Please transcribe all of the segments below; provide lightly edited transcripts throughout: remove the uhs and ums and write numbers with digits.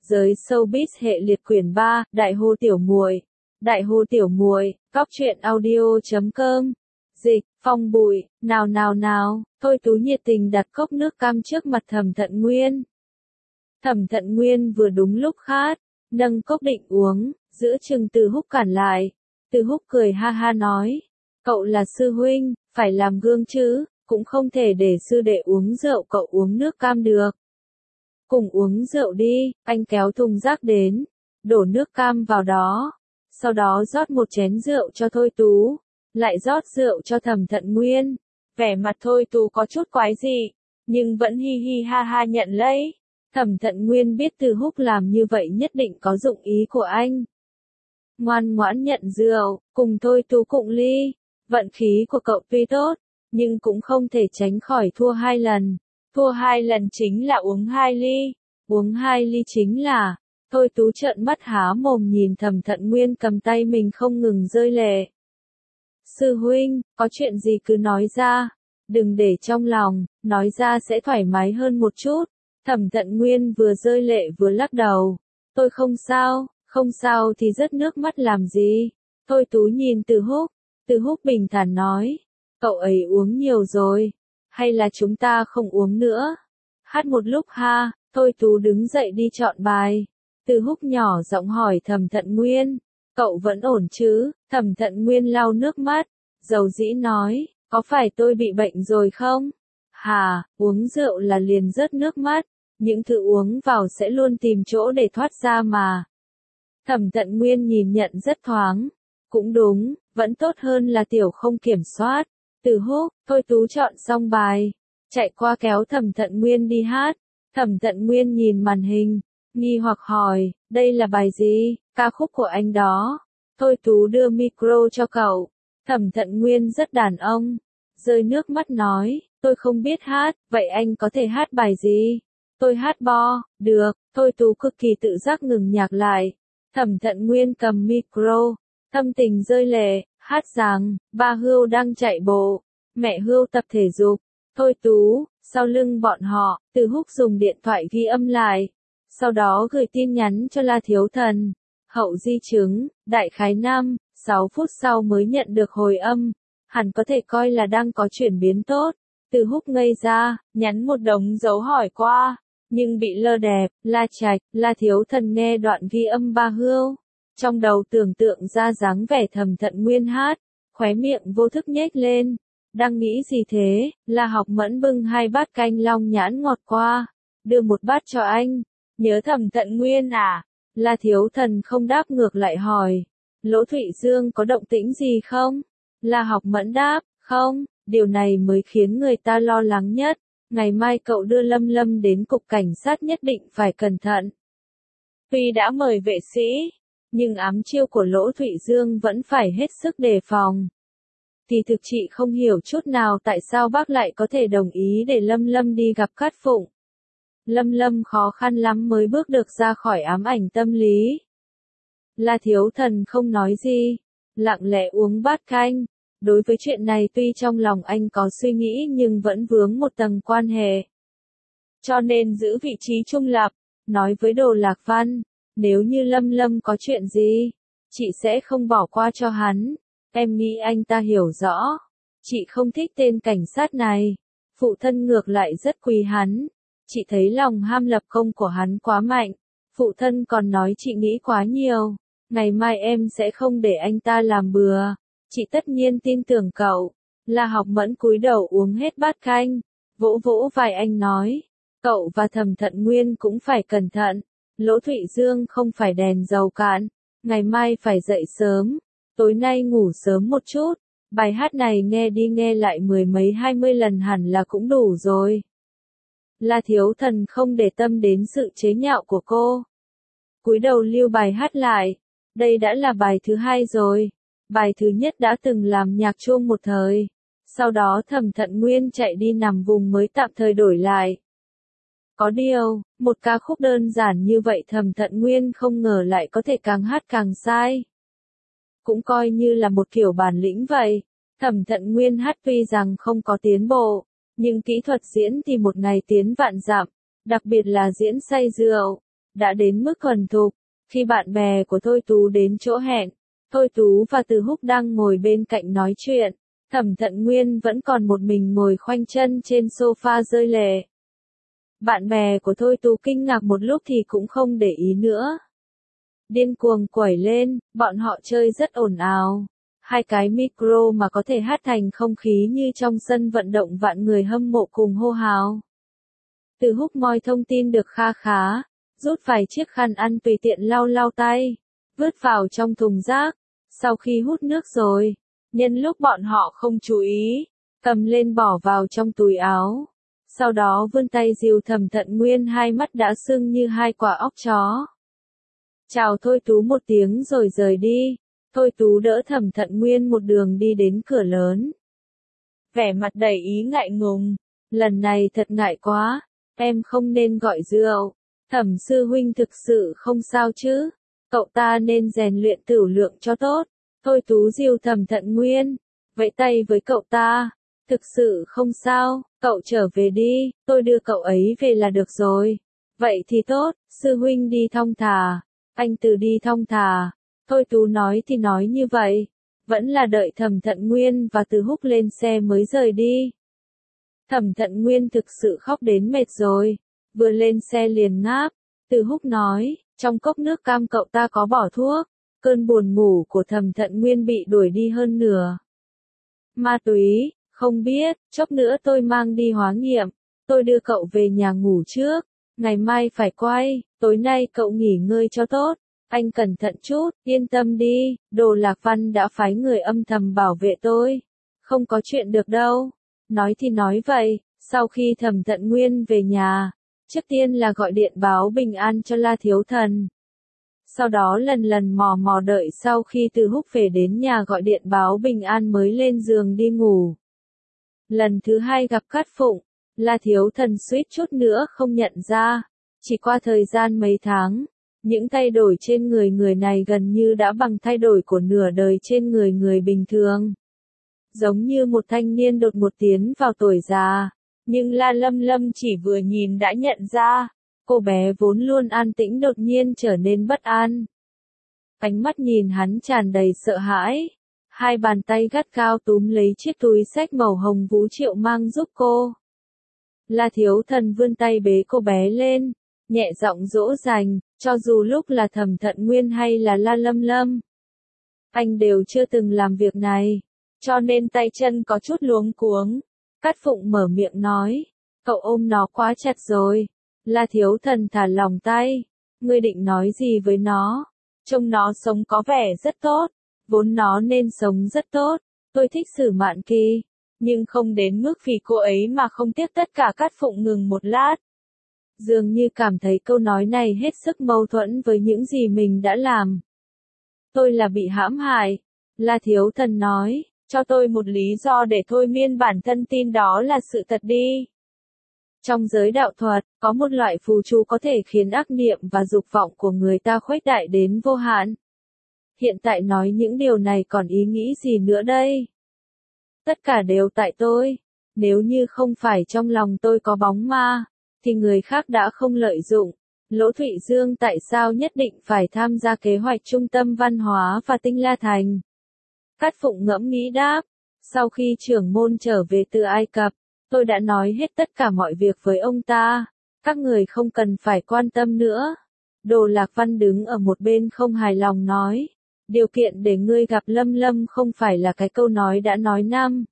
Giới showbiz hệ liệt quyển 3, Đại hô tiểu muội. Đại hô tiểu muội, góc truyện audio.com. Dịch, Phong Bụi, nào, Thôi Tú nhiệt tình đặt cốc nước cam trước mặt Thẩm Thận Nguyên. Thẩm Thận Nguyên vừa đúng lúc khát, nâng cốc định uống, giữa chừng Từ Húc cản lại. Từ Húc cười ha ha nói, cậu là sư huynh, phải làm gương chứ, cũng không thể để sư đệ uống rượu cậu uống nước cam được. Cùng uống rượu đi, anh kéo thùng rác đến, đổ nước cam vào đó, sau đó rót một chén rượu cho Thôi Tú, lại rót rượu cho Thẩm Thận Nguyên. Vẻ mặt Thôi Tú có chút quái dị, nhưng vẫn hi hi ha ha nhận lấy. Thẩm Thận Nguyên biết Từ Húc làm như vậy nhất định có dụng ý của anh. Ngoan ngoãn nhận rượu, cùng Thôi Tú cụng ly. Vận khí của cậu tuy tốt, nhưng cũng không thể tránh khỏi thua 2 lần. Thua 2 lần chính là uống 2 ly. Uống 2 ly chính là, Thôi Tú trợn mắt há mồm nhìn Thẩm Thận Nguyên cầm tay mình không ngừng rơi lệ. Sư huynh, có chuyện gì cứ nói ra, đừng để trong lòng, nói ra sẽ thoải mái hơn một chút. Thẩm Thận Nguyên vừa rơi lệ vừa lắc đầu. Tôi không sao thì rớt nước mắt làm gì. Thôi Tú nhìn Từ Húc bình thản nói, cậu ấy uống nhiều rồi, hay là chúng ta không uống nữa. Hát một lúc ha, Thôi Tú đứng dậy đi chọn bài. Từ Húc nhỏ giọng hỏi Thẩm Thận Nguyên, cậu vẫn ổn chứ? Thẩm Thận Nguyên lau nước mắt, dầu dĩ nói, có phải tôi bị bệnh rồi không? Hà, uống rượu là liền rớt nước mắt, những thứ uống vào sẽ luôn tìm chỗ để thoát ra mà. Thẩm Thận Nguyên nhìn nhận rất thoáng, cũng đúng, vẫn tốt hơn là tiểu không kiểm soát. Từ Húc, Thôi Tú chọn xong bài, chạy qua kéo Thẩm Thận Nguyên đi hát. Thẩm Thận Nguyên nhìn màn hình, nghi hoặc hỏi, đây là bài gì, ca khúc của anh đó. Thôi Tú đưa micro cho cậu. Thẩm Thận Nguyên rất đàn ông, rơi nước mắt nói, tôi không biết hát, vậy anh có thể hát bài gì? Tôi hát Bo, được. Thôi Tú cực kỳ tự giác ngừng nhạc lại. Thẩm Thận Nguyên cầm micro, thâm tình rơi lệ, hát rằng, ba Hươu đang chạy bộ, mẹ Hươu tập thể dục. Thôi Tú, sau lưng bọn họ, Từ Húc dùng điện thoại ghi âm lại, sau đó gửi tin nhắn cho La Thiếu Thần. Hậu di chứng, đại khái 5-6 phút sau mới nhận được hồi âm, hẳn có thể coi là đang có chuyển biến tốt. Từ Húc ngây ra, nhắn một đống dấu hỏi qua, nhưng bị lơ đẹp. La Trạch, La Thiếu Thần nghe đoạn ghi âm ba Hươu, trong đầu tưởng tượng ra dáng vẻ Thẩm Thận Nguyên hát, khóe miệng vô thức nhếch lên. Đang nghĩ gì thế? La Học Mẫn bưng 2 bát canh long nhãn ngọt qua, đưa một bát cho anh. Nhớ Thẩm Thận Nguyên à? La Thiếu Thần không đáp ngược lại hỏi, Lỗ Thụy Dương có động tĩnh gì không? La Học Mẫn đáp, không, điều này mới khiến người ta lo lắng nhất. Ngày mai cậu đưa Lâm Lâm đến cục cảnh sát nhất định phải cẩn thận. Tuy đã mời vệ sĩ, nhưng ám chiêu của Lỗ Thụy Dương vẫn phải hết sức đề phòng. Thì thực chị không hiểu chút nào tại sao bác lại có thể đồng ý để Lâm Lâm đi gặp Cát Phụng. Lâm Lâm khó khăn lắm mới bước được ra khỏi ám ảnh tâm lý. La Thiếu Thần không nói gì, lặng lẽ uống bát canh. Đối với chuyện này tuy trong lòng anh có suy nghĩ nhưng vẫn vướng một tầng quan hệ. Cho nên giữ vị trí trung lập, nói với Đồ Lạc Văn, nếu như Lâm Lâm có chuyện gì, chị sẽ không bỏ qua cho hắn. Em nghĩ anh ta hiểu rõ. Chị không thích tên cảnh sát này. Phụ thân ngược lại rất quý hắn. Chị thấy lòng ham lập công của hắn quá mạnh. Phụ thân còn nói chị nghĩ quá nhiều. Ngày mai em sẽ không để anh ta làm bừa. Chị tất nhiên tin tưởng cậu. La Học Mẫn cúi đầu uống hết bát canh, vỗ vỗ vai anh nói, cậu và Thẩm Thận Nguyên cũng phải cẩn thận. Lỗ Thụy Dương không phải đèn dầu cạn. Ngày mai phải dậy sớm. Tối nay ngủ sớm một chút. Bài hát này nghe đi nghe lại 10 mấy 20 lần hẳn là cũng đủ rồi. La Thiếu Thần không để tâm đến sự chế nhạo của cô. Cúi đầu lưu bài hát lại. Đây đã là bài thứ 2 rồi. Bài thứ nhất đã từng làm nhạc chuông một thời. Sau đó Thẩm Thận Nguyên chạy đi nằm vùng mới tạm thời đổi lại. Có điều, một ca khúc đơn giản như vậy Thẩm Thận Nguyên không ngờ lại có thể càng hát càng sai. Cũng coi như là một kiểu bản lĩnh vậy. Thẩm Thận Nguyên hát tuy rằng không có tiến bộ, nhưng kỹ thuật diễn thì một ngày tiến vạn dặm, đặc biệt là diễn say rượu. đã đến mức thuần thục. Khi bạn bè của Thôi Tú đến chỗ hẹn, Thôi Tú và Từ Húc đang ngồi bên cạnh nói chuyện, Thẩm Thận Nguyên vẫn còn một mình ngồi khoanh chân trên sofa rơi lệ. Bạn bè của Thôi Tú kinh ngạc một lúc thì cũng không để ý nữa. Điên cuồng quẩy lên, bọn họ chơi rất ồn ào. Hai cái micro mà có thể hát thành không khí như trong sân vận động vạn người hâm mộ cùng hô hào. Từ Húc moi thông tin được kha khá, rút vài chiếc khăn ăn tùy tiện lau lau tay, vứt vào trong thùng rác. Sau khi hút nước rồi, nhân lúc bọn họ không chú ý, cầm lên bỏ vào trong túi áo. Sau đó vươn tay dìu Thẩm Thận Nguyên, hai mắt đã sưng như hai quả óc chó. Chào Thôi Tú một tiếng rồi rời đi. Thôi Tú đỡ Thẩm Thận Nguyên một đường đi đến cửa lớn. Vẻ mặt đầy ý ngại ngùng. Lần này thật ngại quá, em không nên gọi rượu. Thẩm sư huynh thực sự không sao chứ? Cậu ta nên rèn luyện tửu lượng cho tốt. Thôi Tú dìu Thẩm Thận Nguyên, vẫy tay với cậu ta. Thực sự không sao, cậu trở về đi, tôi đưa cậu ấy về là được rồi. Vậy thì tốt, sư huynh đi thong thả. Anh Từ đi thong thả. Thôi Tú nói thì nói như vậy, vẫn là đợi Thẩm Thận Nguyên và Từ Húc lên xe mới rời đi. Thẩm Thận Nguyên thực sự khóc đến mệt rồi, vừa lên xe liền ngáp. Từ Húc nói, trong cốc nước cam cậu ta có bỏ thuốc. Cơn buồn ngủ của Thẩm Thận Nguyên bị đuổi đi hơn nửa. Ma túy, không biết, chốc nữa tôi mang đi hóa nghiệm. Tôi đưa cậu về nhà ngủ trước, ngày mai phải quay, tối nay cậu nghỉ ngơi cho tốt. Anh cẩn thận chút, yên tâm đi, Đồ Lạc Văn đã phái người âm thầm bảo vệ tôi. Không có chuyện được đâu. Nói thì nói vậy, sau khi Thẩm Thận Nguyên về nhà, trước tiên là gọi điện báo bình an cho La Thiếu Thần. Sau đó lần lần mò mò đợi sau khi Từ Húc về đến nhà gọi điện báo bình an mới lên giường đi ngủ. Lần thứ hai gặp Cát Phụng, La Thiếu Thần suýt chút nữa không nhận ra. Chỉ qua thời gian mấy tháng, những thay đổi trên người người này gần như đã bằng thay đổi của nửa đời trên người người bình thường. Giống như một thanh niên đột ngột tiến vào tuổi già, nhưng La Lâm Lâm chỉ vừa nhìn đã nhận ra, cô bé vốn luôn an tĩnh đột nhiên trở nên bất an. Ánh mắt nhìn hắn tràn đầy sợ hãi, hai bàn tay gắt gao túm lấy chiếc túi xách màu hồng Vũ Triệu mang giúp cô. La Thiếu Thần vươn tay bế cô bé lên, nhẹ giọng dỗ dành, cho dù lúc là Thẩm Thận Nguyên hay là La Lâm Lâm. Anh đều chưa từng làm việc này, cho nên tay chân có chút luống cuống. Cát Phụng mở miệng nói, cậu ôm nó quá chặt rồi. La Thiếu Thần thả lỏng tay, ngươi định nói gì với nó? Trông nó sống có vẻ rất tốt, vốn nó nên sống rất tốt, tôi thích Sử Mạn Kỳ, nhưng không đến mức vì cô ấy mà không tiếc tất cả. Cát Phụng ngừng một lát, dường như cảm thấy câu nói này hết sức mâu thuẫn với những gì mình đã làm. Tôi là bị hãm hại, La Thiếu Thần nói, cho tôi một lý do để thôi miên bản thân tin đó là sự thật đi. Trong giới đạo thuật, có một loại phù chú có thể khiến ác niệm và dục vọng của người ta khuếch đại đến vô hạn. Hiện tại nói những điều này còn ý nghĩ gì nữa đây? Tất cả đều tại tôi. Nếu như không phải trong lòng tôi có bóng ma, thì người khác đã không lợi dụng. Lỗ Thụy Dương tại sao nhất định phải tham gia kế hoạch trung tâm văn hóa và Tinh La Thành? Cát Phụng ngẫm nghĩ đáp, sau khi trưởng môn trở về từ Ai Cập, tôi đã nói hết tất cả mọi việc với ông ta, các người không cần phải quan tâm nữa. Đồ Lạc Văn đứng ở một bên không hài lòng nói, điều kiện để ngươi gặp Lâm Lâm không phải là cái câu nói đã nói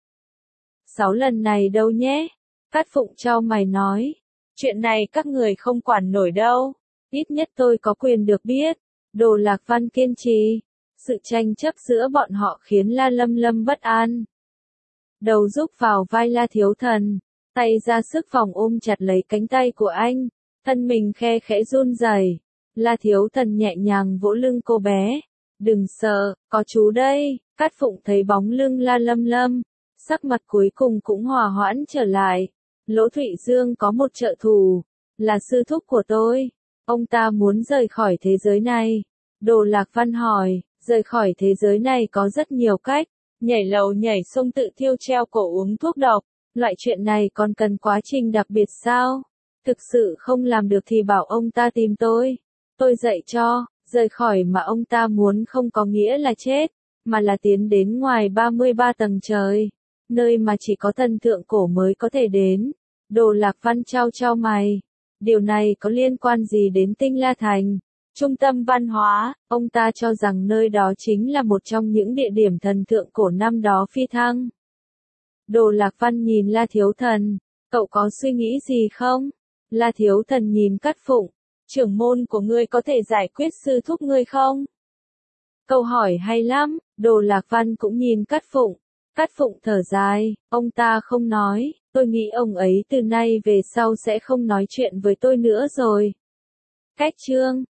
5-6 lần này đâu nhé. Cát Phụng chau mày nói, chuyện này các người không quản nổi đâu, ít nhất tôi có quyền được biết. Đồ Lạc Văn kiên trì, sự tranh chấp giữa bọn họ khiến La Lâm Lâm bất an. Đầu rúc vào vai La Thiếu Thần, tay ra sức vòng ôm chặt lấy cánh tay của anh, thân mình khe khẽ run rẩy. La Thiếu Thần nhẹ nhàng vỗ lưng cô bé, đừng sợ, có chú đây. Cát Phụng thấy bóng lưng La Lâm Lâm, sắc mặt cuối cùng cũng hòa hoãn trở lại. Lỗ Thụy Dương có một trợ thủ, là sư thúc của tôi, ông ta muốn rời khỏi thế giới này. Đồ Lạc Văn hỏi, rời khỏi thế giới này có rất nhiều cách, nhảy lầu nhảy sông tự thiêu treo cổ uống thuốc độc, loại chuyện này còn cần quá trình đặc biệt sao? Thực sự không làm được thì bảo ông ta tìm tôi. tôi dạy cho, rời khỏi mà ông ta muốn không có nghĩa là chết, mà là tiến đến ngoài 33 tầng trời, nơi mà chỉ có thần thượng cổ mới có thể đến. Đồ Lạc Văn chau chau mày. Điều này có liên quan gì đến Tinh La Thành? Trung tâm văn hóa, ông ta cho rằng nơi đó chính là một trong những địa điểm thần thượng cổ năm đó phi thăng. Đồ Lạc Văn nhìn La Thiếu Thần, cậu có suy nghĩ gì không? La Thiếu Thần nhìn Cát Phụng, trưởng môn của ngươi có thể giải quyết sư thúc ngươi không? Câu hỏi hay lắm, Đồ Lạc Văn cũng nhìn Cát Phụng. Cát Phụng thở dài, ông ta không nói, tôi nghĩ ông ấy từ nay về sau sẽ không nói chuyện với tôi nữa rồi. Cách chương